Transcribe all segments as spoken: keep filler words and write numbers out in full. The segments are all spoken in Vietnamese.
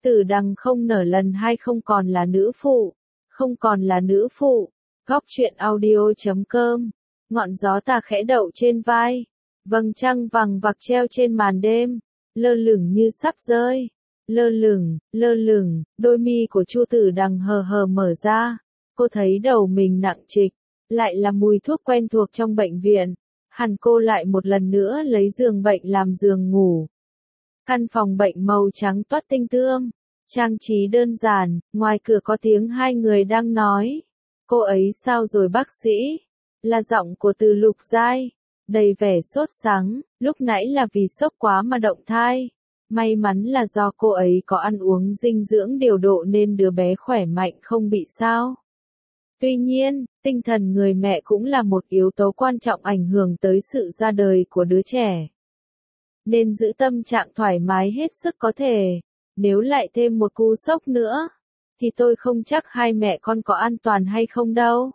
Tử Đằng không nở lần hai không còn là nữ phụ, không còn là nữ phụ. Góc truyện audio chấm com. Ngọn gió tà khẽ đậu trên vai, vầng trăng vằng vặc treo trên màn đêm, lơ lửng như sắp rơi. Lơ lửng, lơ lửng, đôi mi của Chu Tử Đằng hờ hờ mở ra. Cô thấy đầu mình nặng trịch, lại là mùi thuốc quen thuộc trong bệnh viện. Hẳn cô lại một lần nữa lấy giường bệnh làm giường ngủ. Căn phòng bệnh màu trắng toát tinh tươm, trang trí đơn giản, ngoài cửa có tiếng hai người đang nói. Cô ấy sao rồi bác sĩ? Là giọng của Từ Lục Giai, đầy vẻ sốt sắng, lúc nãy là vì sốc quá mà động thai. May mắn là do cô ấy có ăn uống dinh dưỡng điều độ nên đứa bé khỏe mạnh không bị sao. Tuy nhiên, tinh thần người mẹ cũng là một yếu tố quan trọng ảnh hưởng tới sự ra đời của đứa trẻ. Nên giữ tâm trạng thoải mái hết sức có thể. Nếu lại thêm một cú sốc nữa, thì tôi không chắc hai mẹ con có an toàn hay không đâu.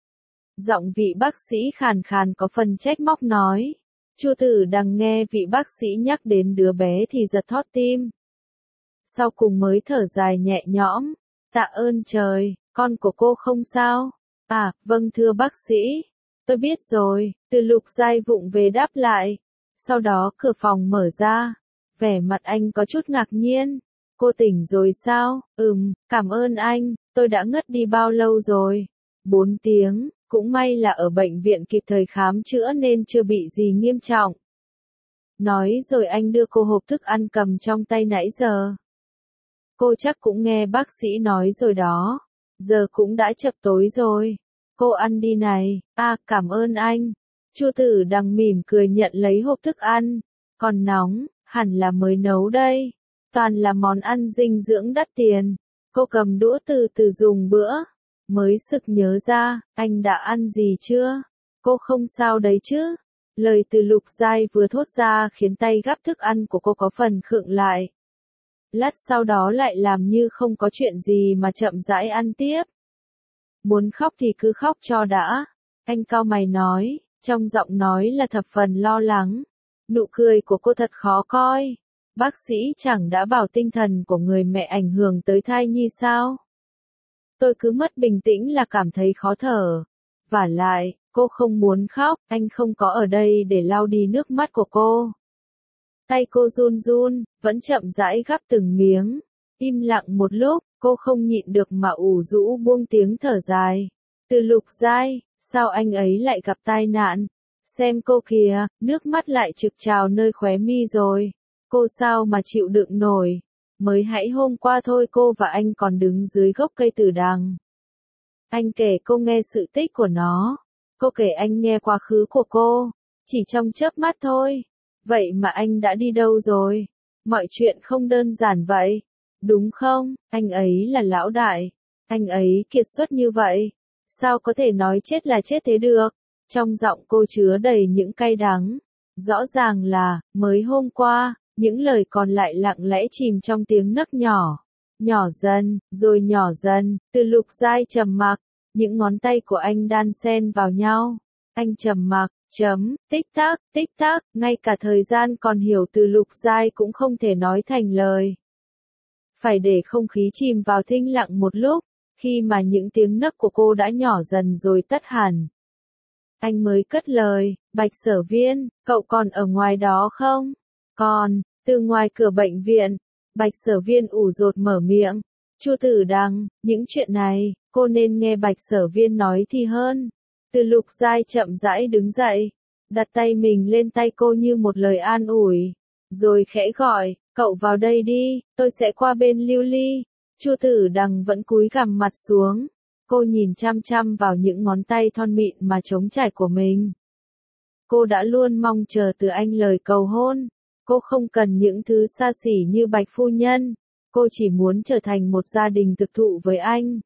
Giọng vị bác sĩ khàn khàn có phần trách móc nói. Chu Tử Đằng nghe vị bác sĩ nhắc đến đứa bé thì giật thót tim. Sau cùng mới thở dài nhẹ nhõm. Tạ ơn trời, con của cô không sao. À, vâng thưa bác sĩ. Tôi biết rồi, Từ Lục Giai vụng về đáp lại. Sau đó cửa phòng mở ra. Vẻ mặt anh có chút ngạc nhiên. Cô tỉnh rồi sao? Ừm, cảm ơn anh, tôi đã ngất đi bao lâu rồi? Bốn tiếng, cũng may là ở bệnh viện kịp thời khám chữa nên chưa bị gì nghiêm trọng. Nói rồi anh đưa cô hộp thức ăn cầm trong tay nãy giờ. Cô chắc cũng nghe bác sĩ nói rồi đó. Giờ cũng đã chập tối rồi. Cô ăn đi này. À, cảm ơn anh. Chu Tử Đằng mỉm cười nhận lấy hộp thức ăn. Còn nóng, hẳn là mới nấu đây. Toàn là món ăn dinh dưỡng đắt tiền. Cô cầm đũa từ từ dùng bữa. Mới sực nhớ ra, anh đã ăn gì chưa? Cô không sao đấy chứ? Lời Từ Lục Giai vừa thốt ra khiến tay gắp thức ăn của cô có phần khựng lại. Lát sau đó lại làm như không có chuyện gì mà chậm rãi ăn tiếp. Muốn khóc thì cứ khóc cho đã. Anh cau mày nói, trong giọng nói là thập phần lo lắng. Nụ cười của cô thật khó coi. Bác sĩ chẳng đã bảo tinh thần của người mẹ ảnh hưởng tới thai nhi sao? Tôi cứ mất bình tĩnh là cảm thấy khó thở. Vả lại, cô không muốn khóc, anh không có ở đây để lau đi nước mắt của cô. Tay cô run run, vẫn chậm rãi gắp từng miếng. Im lặng một lúc, cô không nhịn được mà ủ rũ buông tiếng thở dài. Từ Lục Giai, sao anh ấy lại gặp tai nạn? Xem cô kìa, nước mắt lại trực trào nơi khóe mi rồi. Cô sao mà chịu đựng nổi? Mới hãy hôm qua thôi cô và anh còn đứng dưới gốc cây Tử Đằng. Anh kể cô nghe sự tích của nó. Cô kể anh nghe quá khứ của cô. Chỉ trong chớp mắt thôi. Vậy mà anh đã đi đâu rồi? Mọi chuyện không đơn giản vậy. Đúng không? Anh ấy là lão đại. Anh ấy kiệt xuất như vậy. Sao có thể nói chết là chết thế được? Trong giọng cô chứa đầy những cay đắng. Rõ ràng là, mới hôm qua, những lời còn lại lặng lẽ chìm trong tiếng nấc nhỏ. Nhỏ dần, rồi nhỏ dần, Từ Lục Giai trầm mặc. Những ngón tay của anh đan xen vào nhau. Anh trầm mặc, chấm, tích tắc, tích tắc, ngay cả thời gian còn hiểu Từ Lục Giai cũng không thể nói thành lời. Phải để không khí chìm vào thinh lặng một lúc, khi mà những tiếng nấc của cô đã nhỏ dần rồi tắt hẳn. Anh mới cất lời, Bạch Sở Viên, cậu còn ở ngoài đó không? Còn, từ ngoài cửa bệnh viện, Bạch Sở Viên ủ rột mở miệng. Chu Tử Đằng, những chuyện này, cô nên nghe Bạch Sở Viên nói thì hơn. Từ Lục Giai chậm rãi đứng dậy, đặt tay mình lên tay cô như một lời an ủi. Rồi khẽ gọi, cậu vào đây đi, tôi sẽ qua bên Lưu Ly. Chu Tử Đằng vẫn cúi gằm mặt xuống. Cô nhìn chăm chăm vào những ngón tay thon mịn mà trống trải của mình. Cô đã luôn mong chờ từ anh lời cầu hôn. Cô không cần những thứ xa xỉ như Bạch phu nhân. Cô chỉ muốn trở thành một gia đình thực thụ với anh.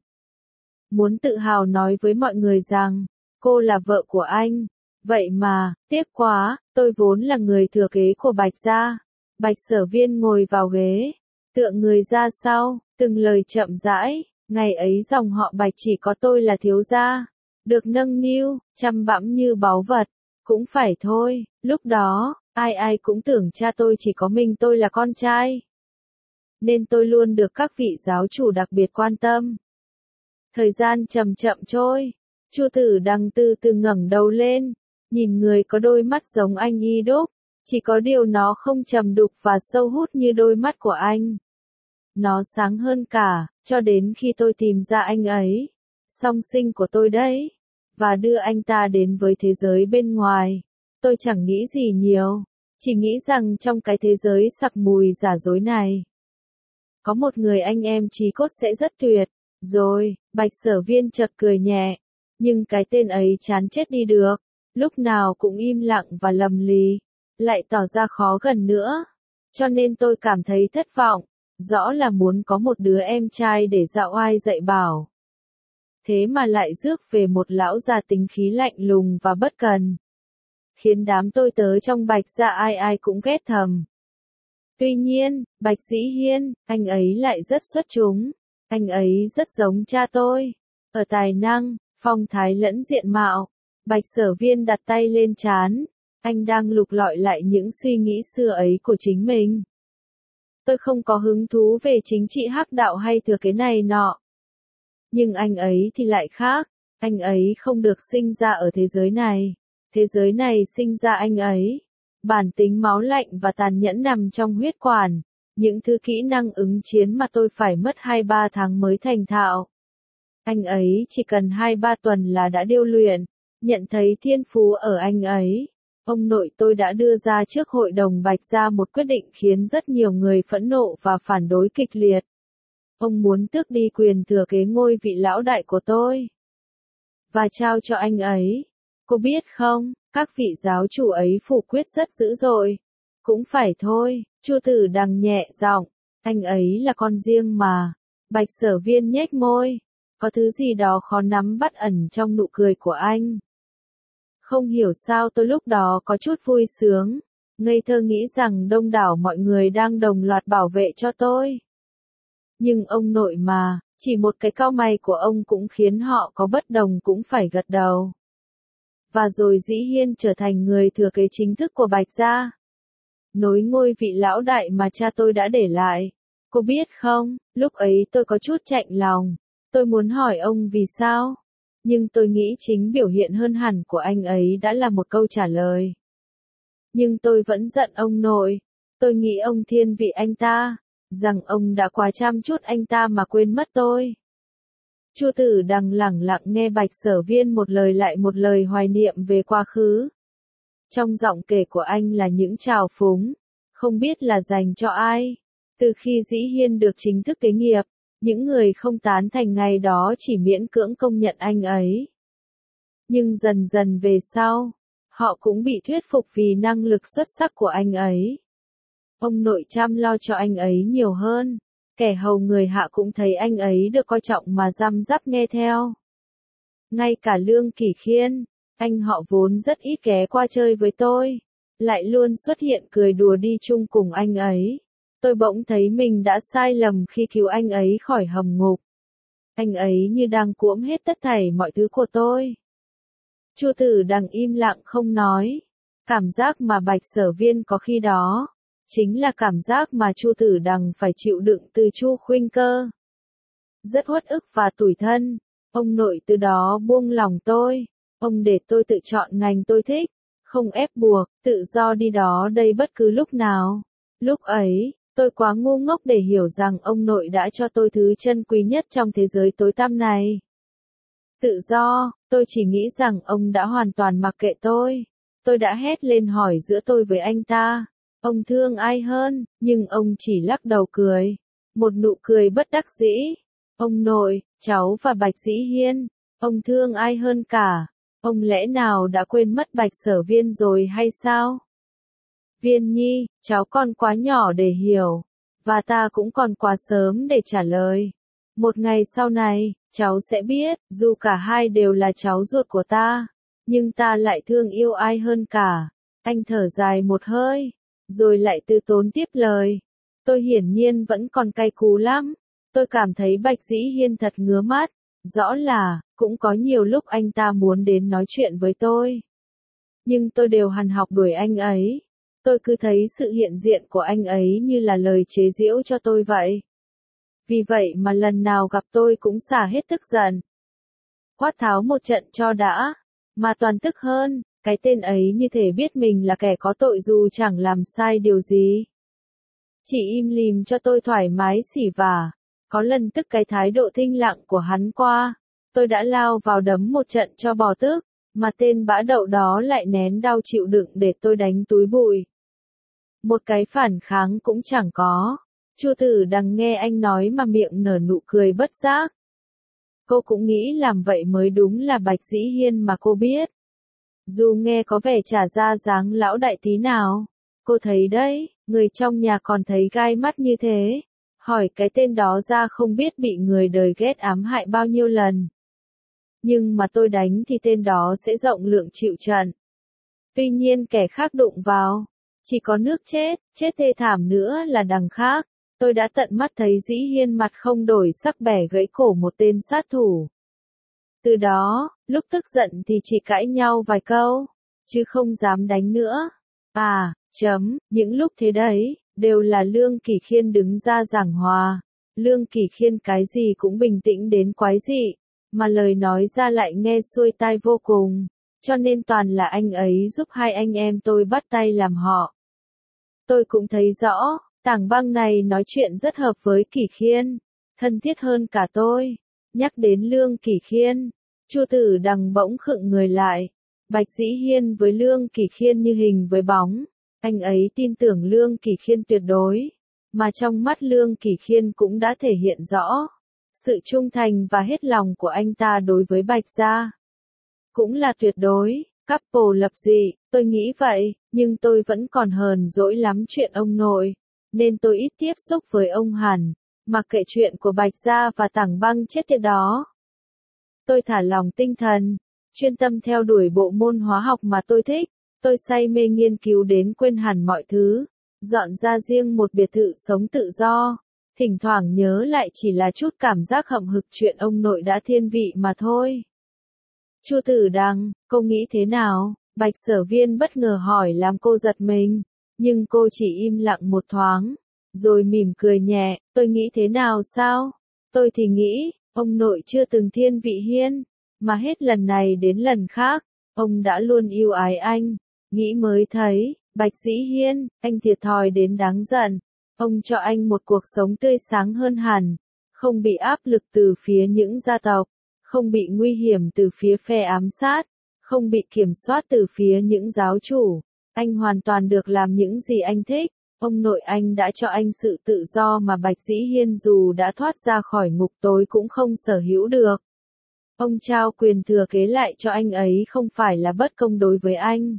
Muốn tự hào nói với mọi người rằng, cô là vợ của anh. Vậy mà, tiếc quá, tôi vốn là người thừa kế của Bạch gia. Bạch Sở Viên ngồi vào ghế, tựa người ra sau, từng lời chậm rãi. Ngày ấy dòng họ Bạch chỉ có tôi là thiếu gia. Được nâng niu, chăm bẵm như báu vật. Cũng phải thôi, lúc đó, ai ai cũng tưởng cha tôi chỉ có mình tôi là con trai. nên tôi luôn được các vị giáo chủ đặc biệt quan tâm. Thời gian chậm chậm trôi, Chu Tử Đằng từ từ ngẩng đầu lên, nhìn người có đôi mắt giống anh y đúc, chỉ có điều nó không trầm đục và sâu hút như đôi mắt của anh. Nó sáng hơn cả, cho đến khi tôi tìm ra anh ấy, song sinh của tôi đấy, và đưa anh ta đến với thế giới bên ngoài. Tôi chẳng nghĩ gì nhiều, chỉ nghĩ rằng trong cái thế giới sặc mùi giả dối này, có một người anh em chí cốt sẽ rất tuyệt. Rồi, Bạch Sở Viên chợt cười nhẹ, nhưng cái tên ấy chán chết đi được, lúc nào cũng im lặng và lầm lì, lại tỏ ra khó gần nữa, cho nên tôi cảm thấy thất vọng, rõ là muốn có một đứa em trai để dạo oai dạy bảo. Thế mà lại rước về một lão già tính khí lạnh lùng và bất cần, khiến đám tôi tớ trong Bạch gia ai ai cũng ghét thầm. Tuy nhiên, Bạch Dĩ Hiên, anh ấy lại rất xuất chúng. Anh ấy rất giống cha tôi, ở tài năng, phong thái lẫn diện mạo. Bạch Sở Viên đặt tay lên trán, anh đang lục lọi lại những suy nghĩ xưa ấy của chính mình. Tôi không có hứng thú về chính trị hắc đạo hay thừa kế này nọ. Nhưng anh ấy thì lại khác, anh ấy không được sinh ra ở thế giới này, thế giới này sinh ra anh ấy. Bản tính máu lạnh và tàn nhẫn nằm trong huyết quản. Những thứ kỹ năng ứng chiến mà tôi phải mất hai ba tháng mới thành thạo. Anh ấy chỉ cần hai ba tuần là đã điêu luyện, nhận thấy thiên phú ở anh ấy. Ông nội tôi đã đưa ra trước hội đồng Bạch gia một quyết định khiến rất nhiều người phẫn nộ và phản đối kịch liệt. Ông muốn tước đi quyền thừa kế ngôi vị lão đại của tôi, và trao cho anh ấy. Cô biết không, các vị giáo chủ ấy phủ quyết rất dữ dội. Cũng phải thôi, Chu Tử Đằng nhẹ giọng, anh ấy là con riêng mà. Bạch Sở Viên nhếch môi, có thứ gì đó khó nắm bắt ẩn trong nụ cười của anh. Không hiểu sao tôi lúc đó có chút vui sướng, ngây thơ nghĩ rằng đông đảo mọi người đang đồng loạt bảo vệ cho tôi. Nhưng ông nội mà, chỉ một cái cau mày của ông cũng khiến họ có bất đồng cũng phải gật đầu. Và rồi Dĩ Hiên trở thành người thừa kế chính thức của Bạch gia, nối ngôi vị lão đại mà cha tôi đã để lại. Cô biết không, lúc ấy tôi có chút chạnh lòng, tôi muốn hỏi ông vì sao, nhưng tôi nghĩ chính biểu hiện hơn hẳn của anh ấy đã là một câu trả lời. Nhưng tôi vẫn giận ông nội, tôi nghĩ ông thiên vị anh ta, rằng ông đã quá chăm chút anh ta mà quên mất tôi. Chu Tử Đằng lẳng lặng nghe Bạch Sở Viên một lời lại một lời hoài niệm về quá khứ. Trong giọng kể của anh là những trào phúng, không biết là dành cho ai. Từ khi Dĩ Hiên được chính thức kế nghiệp, những người không tán thành ngày đó chỉ miễn cưỡng công nhận anh ấy. Nhưng dần dần về sau, họ cũng bị thuyết phục vì năng lực xuất sắc của anh ấy. Ông nội chăm lo cho anh ấy nhiều hơn, kẻ hầu người hạ cũng thấy anh ấy được coi trọng mà răm rắp nghe theo. Ngay cả Lương Kỷ Khiên, anh họ vốn rất ít ghé qua chơi với tôi, lại luôn xuất hiện cười đùa đi chung cùng anh ấy. Tôi bỗng thấy mình đã sai lầm khi cứu anh ấy khỏi hầm ngục. Anh ấy như đang cuỗm hết tất thảy mọi thứ của tôi. Chu Tử Đằng im lặng không nói. Cảm giác mà Bạch Sở Viên có khi đó, chính là cảm giác mà Chu Tử Đằng phải chịu đựng từ Chu Khuynh Cơ. Rất uất ức và tủi thân. Ông nội từ đó buông lòng tôi. Ông để tôi tự chọn ngành tôi thích, không ép buộc, tự do đi đó đây bất cứ lúc nào. Lúc ấy, tôi quá ngu ngốc để hiểu rằng ông nội đã cho tôi thứ chân quý nhất trong thế giới tối tăm này. Tự do, tôi chỉ nghĩ rằng ông đã hoàn toàn mặc kệ tôi. Tôi đã hét lên hỏi giữa tôi với anh ta, ông thương ai hơn, nhưng ông chỉ lắc đầu cười. Một nụ cười bất đắc dĩ. Ông nội, cháu và Bạch Dĩ Hiên, ông thương ai hơn cả? Ông lẽ nào đã quên mất Bạch Sở Viên rồi hay sao? Viên Nhi, cháu còn quá nhỏ để hiểu, và ta cũng còn quá sớm để trả lời. Một ngày sau này, cháu sẽ biết, dù cả hai đều là cháu ruột của ta, nhưng ta lại thương yêu ai hơn cả. Anh thở dài một hơi, rồi lại từ tốn tiếp lời. Tôi hiển nhiên vẫn còn cay cú lắm. Tôi cảm thấy Bạch Dĩ Hiên thật ngứa mắt. Rõ là, cũng có nhiều lúc anh ta muốn đến nói chuyện với tôi. Nhưng tôi đều hằn học đuổi anh ấy. Tôi cứ thấy sự hiện diện của anh ấy như là lời chế giễu cho tôi vậy. Vì vậy mà lần nào gặp tôi cũng xả hết tức giận. Quát tháo một trận cho đã, mà toàn tức hơn, cái tên ấy như thể biết mình là kẻ có tội dù chẳng làm sai điều gì. Chỉ im lìm cho tôi thoải mái xỉ vả, có lần tức cái thái độ thinh lặng của hắn qua, tôi đã lao vào đấm một trận cho bỏ tức, mà tên bã đậu đó lại nén đau chịu đựng để tôi đánh túi bụi. Một cái phản kháng cũng chẳng có. Chu Tử Đằng nghe anh nói mà miệng nở nụ cười bất giác. Cô cũng nghĩ làm vậy mới đúng là Bạch Dĩ Hiên mà cô biết. Dù nghe có vẻ trả ra dáng lão đại tí nào, cô thấy đấy, người trong nhà còn thấy gai mắt như thế. Hỏi cái tên đó ra không biết bị người đời ghét ám hại bao nhiêu lần. Nhưng mà tôi đánh thì tên đó sẽ rộng lượng chịu trận. Tuy nhiên kẻ khác đụng vào, chỉ có nước chết, chết thê thảm nữa là đằng khác. Tôi đã tận mắt thấy Dĩ Hiên mặt không đổi sắc bẻ gãy cổ một tên sát thủ. Từ đó, lúc tức giận thì chỉ cãi nhau vài câu, chứ không dám đánh nữa. À, chấm, những lúc thế đấy, đều là Lương Kỳ Khiên đứng ra giảng hòa. Lương Kỳ Khiên cái gì cũng bình tĩnh đến quái dị, mà lời nói ra lại nghe xuôi tai vô cùng, cho nên toàn là anh ấy giúp hai anh em tôi bắt tay làm họ. Tôi cũng thấy rõ, Tảng Băng này nói chuyện rất hợp với Kỳ Khiên, thân thiết hơn cả tôi. Nhắc đến Lương Kỳ Khiên, Chu Tử Đằng bỗng khựng người lại. Bạch Dĩ Hiên với Lương Kỳ Khiên như hình với bóng, anh ấy tin tưởng Lương Kỳ Khiên tuyệt đối, mà trong mắt Lương Kỳ Khiên cũng đã thể hiện rõ sự trung thành và hết lòng của anh ta đối với Bạch gia. Cũng là tuyệt đối, couple lập dị, tôi nghĩ vậy, nhưng tôi vẫn còn hờn dỗi lắm chuyện ông nội, nên tôi ít tiếp xúc với ông hẳn, mặc kệ chuyện của Bạch gia và Tảng Băng chết tiệt đó. Tôi thả lòng tinh thần, chuyên tâm theo đuổi bộ môn hóa học mà tôi thích, tôi say mê nghiên cứu đến quên hẳn mọi thứ, dọn ra riêng một biệt thự sống tự do, thỉnh thoảng nhớ lại chỉ là chút cảm giác hậm hực chuyện ông nội đã thiên vị mà thôi. Chu Tử Đằng, cô nghĩ thế nào? Bạch Sở Viên bất ngờ hỏi làm cô giật mình, nhưng cô chỉ im lặng một thoáng, rồi mỉm cười nhẹ, tôi nghĩ thế nào sao? Tôi thì nghĩ, ông nội chưa từng thiên vị Hiên, mà hết lần này đến lần khác, ông đã luôn yêu ái anh, nghĩ mới thấy, Bạch Dĩ Hiên, anh thiệt thòi đến đáng giận, ông cho anh một cuộc sống tươi sáng hơn hẳn, không bị áp lực từ phía những gia tộc, không bị nguy hiểm từ phía phe ám sát, không bị kiểm soát từ phía những giáo chủ, anh hoàn toàn được làm những gì anh thích. Ông nội anh đã cho anh sự tự do mà Bạch Dĩ Hiên dù đã thoát ra khỏi ngục tối cũng không sở hữu được. Ông trao quyền thừa kế lại cho anh ấy không phải là bất công đối với anh,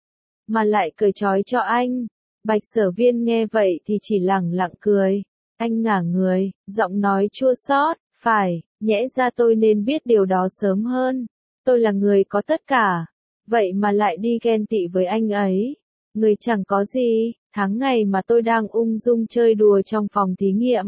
mà lại cởi trói cho anh. Bạch Sở Viên nghe vậy thì chỉ lẳng lặng cười. Anh ngả người, giọng nói chua xót, phải, nhẽ ra tôi nên biết điều đó sớm hơn. Tôi là người có tất cả, vậy mà lại đi ghen tị với anh ấy. Người chẳng có gì, tháng ngày mà tôi đang ung dung chơi đùa trong phòng thí nghiệm.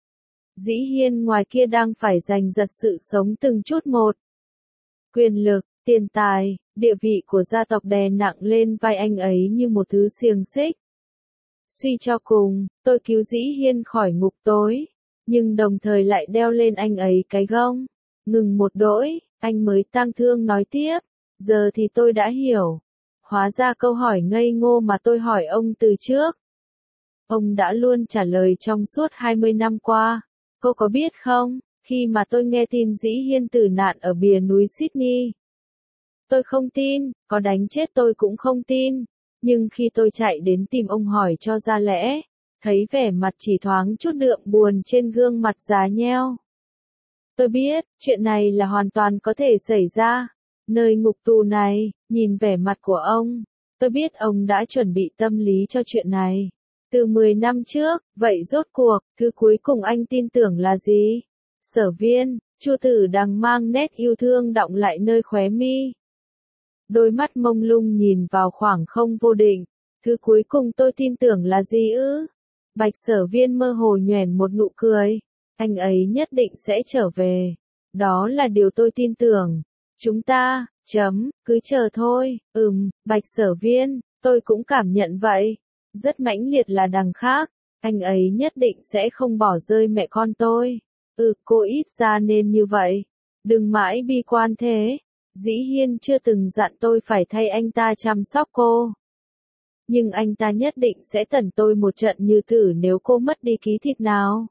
Dĩ Hiên ngoài kia đang phải giành giật sự sống từng chút một. Quyền lực, tiền tài, địa vị của gia tộc đè nặng lên vai anh ấy như một thứ xiềng xích. Suy cho cùng, tôi cứu Dĩ Hiên khỏi ngục tối, nhưng đồng thời lại đeo lên anh ấy cái gông. Ngừng một đỗi, anh mới tang thương nói tiếp, giờ thì tôi đã hiểu. Hóa ra câu hỏi ngây ngô mà tôi hỏi ông từ trước, ông đã luôn trả lời trong suốt hai mươi năm qua. Cô có biết không, khi mà tôi nghe tin Dĩ Hiên tử nạn ở bìa núi Sydney, tôi không tin, có đánh chết tôi cũng không tin. Nhưng khi tôi chạy đến tìm ông hỏi cho ra lẽ, thấy vẻ mặt chỉ thoáng chút đượm buồn trên gương mặt già nheo. Tôi biết, chuyện này là hoàn toàn có thể xảy ra. Nơi ngục tù này, nhìn vẻ mặt của ông, tôi biết ông đã chuẩn bị tâm lý cho chuyện này. Từ mười năm trước, vậy rốt cuộc, thứ cuối cùng anh tin tưởng là gì? Sở Viên, Chu Tử Đằng mang nét yêu thương đọng lại nơi khóe mi. Đôi mắt mông lung nhìn vào khoảng không vô định. Thứ cuối cùng tôi tin tưởng là gì ư? Bạch Sở Viên mơ hồ nhoẻn một nụ cười. Anh ấy nhất định sẽ trở về. Đó là điều tôi tin tưởng. Chúng ta, chấm, cứ chờ thôi. Ừm, Bạch Sở Viên, Tôi cũng cảm nhận vậy. Rất mãnh liệt là đằng khác. Anh ấy nhất định sẽ không bỏ rơi mẹ con tôi. Ừ, cô ít ra nên như vậy. Đừng mãi bi quan thế. Dĩ Hiên chưa từng dặn tôi phải thay anh ta chăm sóc cô. Nhưng anh ta nhất định sẽ tẩn tôi một trận như thử nếu cô mất đi ký thịt nào.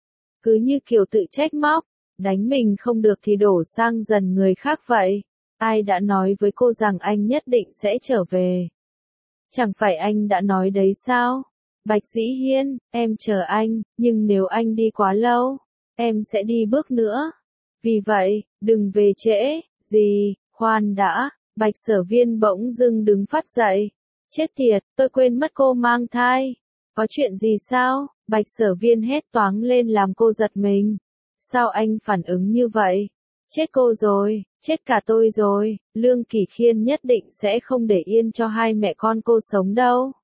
Cứ như kiểu tự trách móc, đánh mình không được thì đổ sang dần người khác vậy. Ai đã nói với cô rằng anh nhất định sẽ trở về? Chẳng phải anh đã nói đấy sao? Bạch Dĩ Hiên, em chờ anh, nhưng nếu anh đi quá lâu, em sẽ đi bước nữa. Vì vậy, đừng về trễ. Gì, khoan đã, Bạch Sở Viên bỗng dưng đứng phát dậy. Chết tiệt, tôi quên mất cô mang thai. Có chuyện gì sao? Bạch Sở Viên hét toáng lên làm cô giật mình. Sao anh phản ứng như vậy? Chết cô rồi, chết cả tôi rồi, Lương Kỳ Khiên nhất định sẽ không để yên cho hai mẹ con cô sống đâu.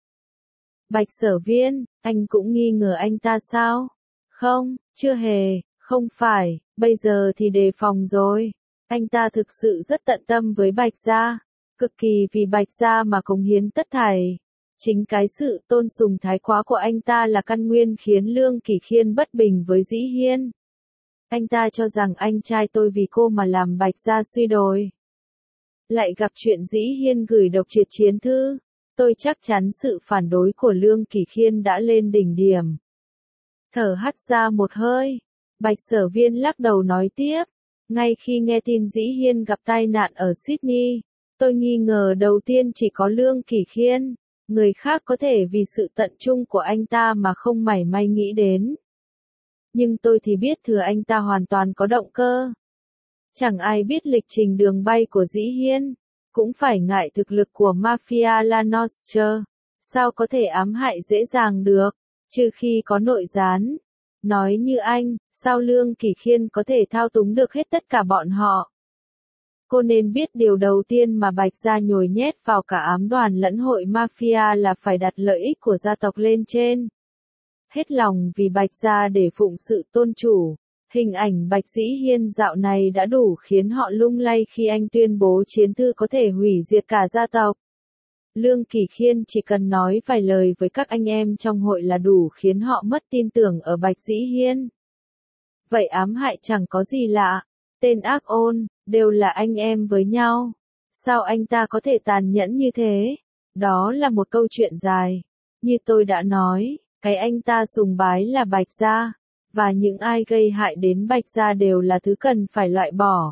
Bạch Sở Viên, anh cũng nghi ngờ anh ta sao? Không, chưa hề, không phải, bây giờ thì đề phòng rồi. Anh ta thực sự rất tận tâm với Bạch Gia, cực kỳ vì Bạch Gia mà cống hiến tất thảy. Chính cái sự tôn sùng thái quá của anh ta là căn nguyên khiến Lương Kỳ Khiên bất bình với Dĩ Hiên. Anh ta cho rằng anh trai tôi vì cô mà làm Bạch Gia suy đồi. Lại gặp chuyện Dĩ Hiên gửi độc triệt chiến thư, tôi chắc chắn sự phản đối của Lương Kỳ Khiên đã lên đỉnh điểm. Thở hắt ra một hơi, Bạch Sở Viên lắc đầu nói tiếp, ngay khi nghe tin Dĩ Hiên gặp tai nạn ở Sydney, tôi nghi ngờ đầu tiên chỉ có Lương Kỳ Khiên, người khác có thể vì sự tận trung của anh ta mà không mảy may nghĩ đến. Nhưng tôi thì biết thừa anh ta hoàn toàn có động cơ. Chẳng ai biết lịch trình đường bay của Dĩ Hiên, cũng phải ngại thực lực của Mafia La Nostra, sao có thể ám hại dễ dàng được, trừ khi có nội gián. Nói như anh, sao Lương Kỳ Khiên có thể thao túng được hết tất cả bọn họ? Cô nên biết điều đầu tiên mà Bạch Gia nhồi nhét vào cả ám đoàn lẫn hội Mafia là phải đặt lợi ích của gia tộc lên trên. Hết lòng vì Bạch Gia để phụng sự tôn chủ. Hình ảnh Bạch Dĩ Hiên dạo này đã đủ khiến họ lung lay khi anh tuyên bố chiến thư có thể hủy diệt cả gia tộc. Lương Kỳ Khiên chỉ cần nói vài lời với các anh em trong hội là đủ khiến họ mất tin tưởng ở Bạch Dĩ Hiên. Vậy ám hại chẳng có gì lạ. Tên ác ôn, đều là anh em với nhau. Sao anh ta có thể tàn nhẫn như thế? Đó là một câu chuyện dài. Như tôi đã nói, cái anh ta sùng bái là Bạch Gia. Và những ai gây hại đến Bạch Gia đều là thứ cần phải loại bỏ.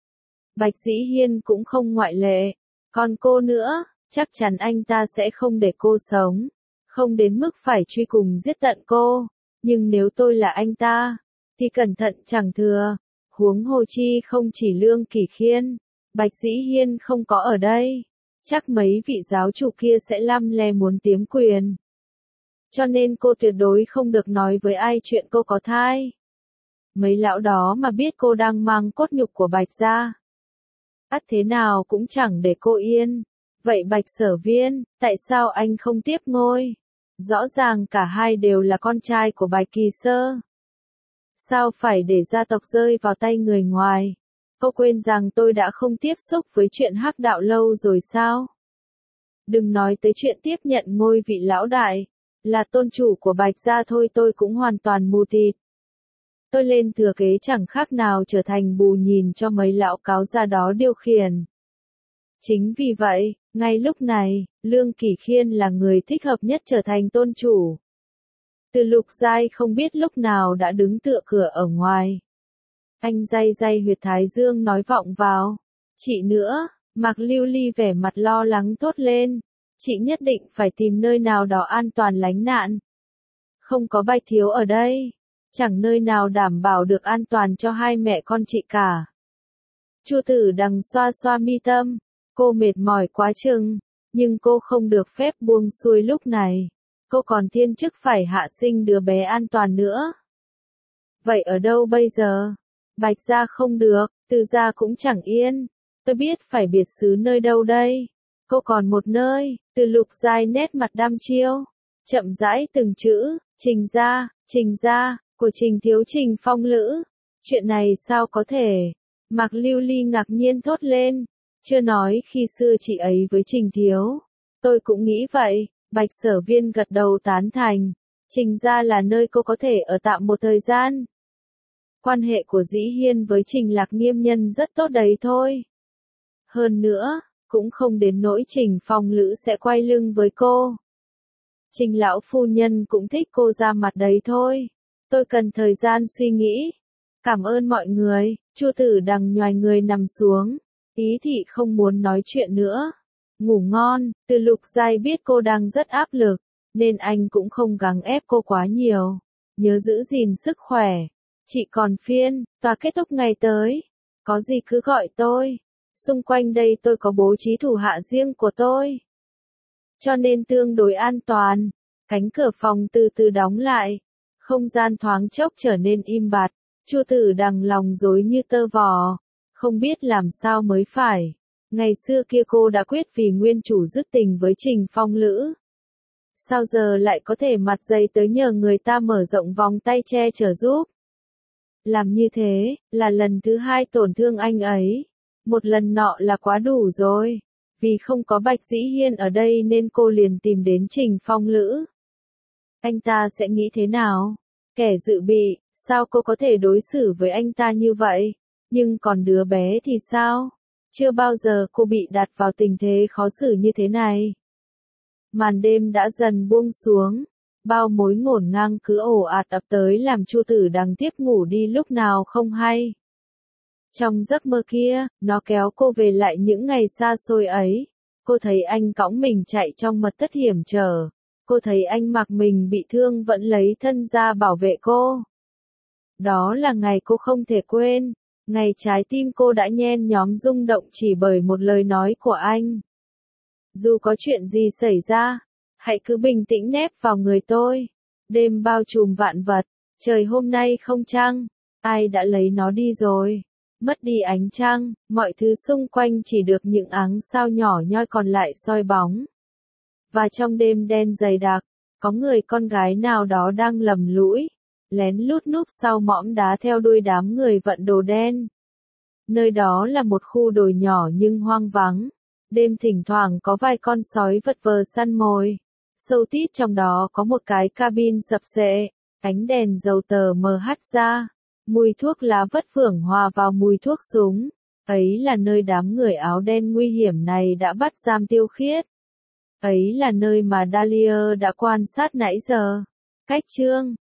Bạch Dĩ Hiên cũng không ngoại lệ. Còn cô nữa, chắc chắn anh ta sẽ không để cô sống. Không đến mức phải truy cùng giết tận cô. Nhưng nếu tôi là anh ta, thì cẩn thận chẳng thừa. Huống hồ chi không chỉ Lương Kỳ Khiên, Bạch Dĩ Hiên không có ở đây. Chắc mấy vị giáo chủ kia sẽ lăm le muốn tiếm quyền. Cho nên cô tuyệt đối không được nói với ai chuyện cô có thai. Mấy lão đó mà biết cô đang mang cốt nhục của Bạch Gia, ắt thế nào cũng chẳng để cô yên. Vậy Bạch Sở Viên, tại sao anh không tiếp ngôi? Rõ ràng cả hai đều là con trai của Bạch Kỳ Sơ. Sao phải để gia tộc rơi vào tay người ngoài? Cô quên rằng tôi đã không tiếp xúc với chuyện hắc đạo lâu rồi sao? Đừng nói tới chuyện tiếp nhận ngôi vị lão đại. Là tôn chủ của Bạch Gia thôi tôi cũng hoàn toàn mù tịt. Tôi lên thừa kế chẳng khác nào trở thành bù nhìn cho mấy lão cáo già đó điều khiển. Chính vì vậy, ngay lúc này, Lương Kỳ Khiên là người thích hợp nhất trở thành tôn chủ. Từ Lục Giai không biết lúc nào đã đứng tựa cửa ở ngoài. Anh day day huyệt thái dương nói vọng vào. Chị nữa, Mạc Lưu Ly vẻ mặt lo lắng thốt lên. Chị nhất định phải tìm nơi nào đó an toàn lánh nạn. Không có Bạch Thiếu ở đây, chẳng nơi nào đảm bảo được an toàn cho hai mẹ con chị cả. Chu Tử Đằng xoa xoa mi tâm, cô mệt mỏi quá chừng, nhưng cô không được phép buông xuôi lúc này. Cô còn thiên chức phải hạ sinh đứa bé an toàn nữa. Vậy ở đâu bây giờ? Bạch Gia không được, Từ Gia cũng chẳng yên. Tôi biết phải biệt xứ nơi đâu đây. Cô còn một nơi. Từ Lục Giai nét mặt đăm chiêu, chậm rãi từng chữ, Trình gia, Trình gia, của Trình Thiếu Trình Phong Lữ. Chuyện này sao có thể? Mạc Lưu Ly ngạc nhiên thốt lên, chưa nói khi xưa chị ấy với Trình Thiếu, Tôi cũng nghĩ vậy, Bạch Sở Viên gật đầu tán thành. Trình gia là nơi cô có thể ở tạm một thời gian. Quan hệ của Dĩ Hiên với Trình Lạc Nghiêm Nhân rất tốt đấy thôi. Hơn nữa, cũng không đến nỗi Trình Phong Lữ sẽ quay lưng với cô. Trình lão phu nhân cũng thích cô ra mặt đấy thôi. Tôi cần thời gian suy nghĩ. Cảm ơn mọi người. Chu Tử Đằng nhoài người nằm xuống. Ý thị không muốn nói chuyện nữa. Ngủ ngon. Từ Lục Giai biết cô đang rất áp lực, nên anh cũng không gắng ép cô quá nhiều. Nhớ giữ gìn sức khỏe. Chị còn phiên, tòa kết thúc ngày tới. Có gì cứ gọi tôi. Xung quanh đây tôi có bố trí thủ hạ riêng của tôi, cho nên tương đối an toàn. Cánh cửa phòng từ từ đóng lại. Không gian thoáng chốc trở nên im bặt. Chu Tử Đằng lòng rối như tơ vò. Không biết làm sao mới phải. Ngày xưa kia cô đã quyết vì nguyên chủ dứt tình với Trình Phong Lữ. Sao giờ lại có thể mặt dày tới nhờ người ta mở rộng vòng tay che chở giúp. Làm như thế, là lần thứ hai tổn thương anh ấy. Một lần nọ là quá đủ rồi. Vì không có Bạch Dĩ Hiên ở đây nên cô liền tìm đến Trình Phong Lữ. Anh ta sẽ nghĩ thế nào? Kẻ dự bị, sao cô có thể đối xử với anh ta như vậy? Nhưng còn đứa bé thì sao? Chưa bao giờ cô bị đặt vào tình thế khó xử như thế này. Màn đêm đã dần buông xuống. Bao mối ngổn ngang cứ ồ ạt ập tới làm Chu Tử Đằng tiếp ngủ đi lúc nào không hay. Trong giấc mơ kia, nó kéo cô về lại những ngày xa xôi ấy. Cô thấy anh cõng mình chạy trong mật thất hiểm trở. Cô thấy anh mặc mình bị thương vẫn lấy thân ra bảo vệ cô. Đó là ngày cô không thể quên. Ngày trái tim cô đã nhen nhóm rung động chỉ bởi một lời nói của anh. Dù có chuyện gì xảy ra, hãy cứ bình tĩnh nép vào người tôi. Đêm bao trùm vạn vật, trời hôm nay không trăng, ai đã lấy nó đi rồi. Mất đi ánh trăng, mọi thứ xung quanh chỉ được những áng sao nhỏ nhoi còn lại soi bóng. Và trong đêm đen dày đặc, có người con gái nào đó đang lầm lũi, lén lút núp sau mỏm đá theo đuôi đám người vận đồ đen. Nơi đó là một khu đồi nhỏ nhưng hoang vắng. Đêm thỉnh thoảng có vài con sói vật vờ săn mồi. Sâu tít trong đó có một cái cabin sập xệ, ánh đèn dầu tờ mờ hắt ra. Mùi thuốc lá vất phưởng hòa vào mùi thuốc súng. Ấy là nơi đám người áo đen nguy hiểm này đã bắt giam Tiêu Khiết. Ấy là nơi mà Dahlia đã quan sát nãy giờ. Cách chương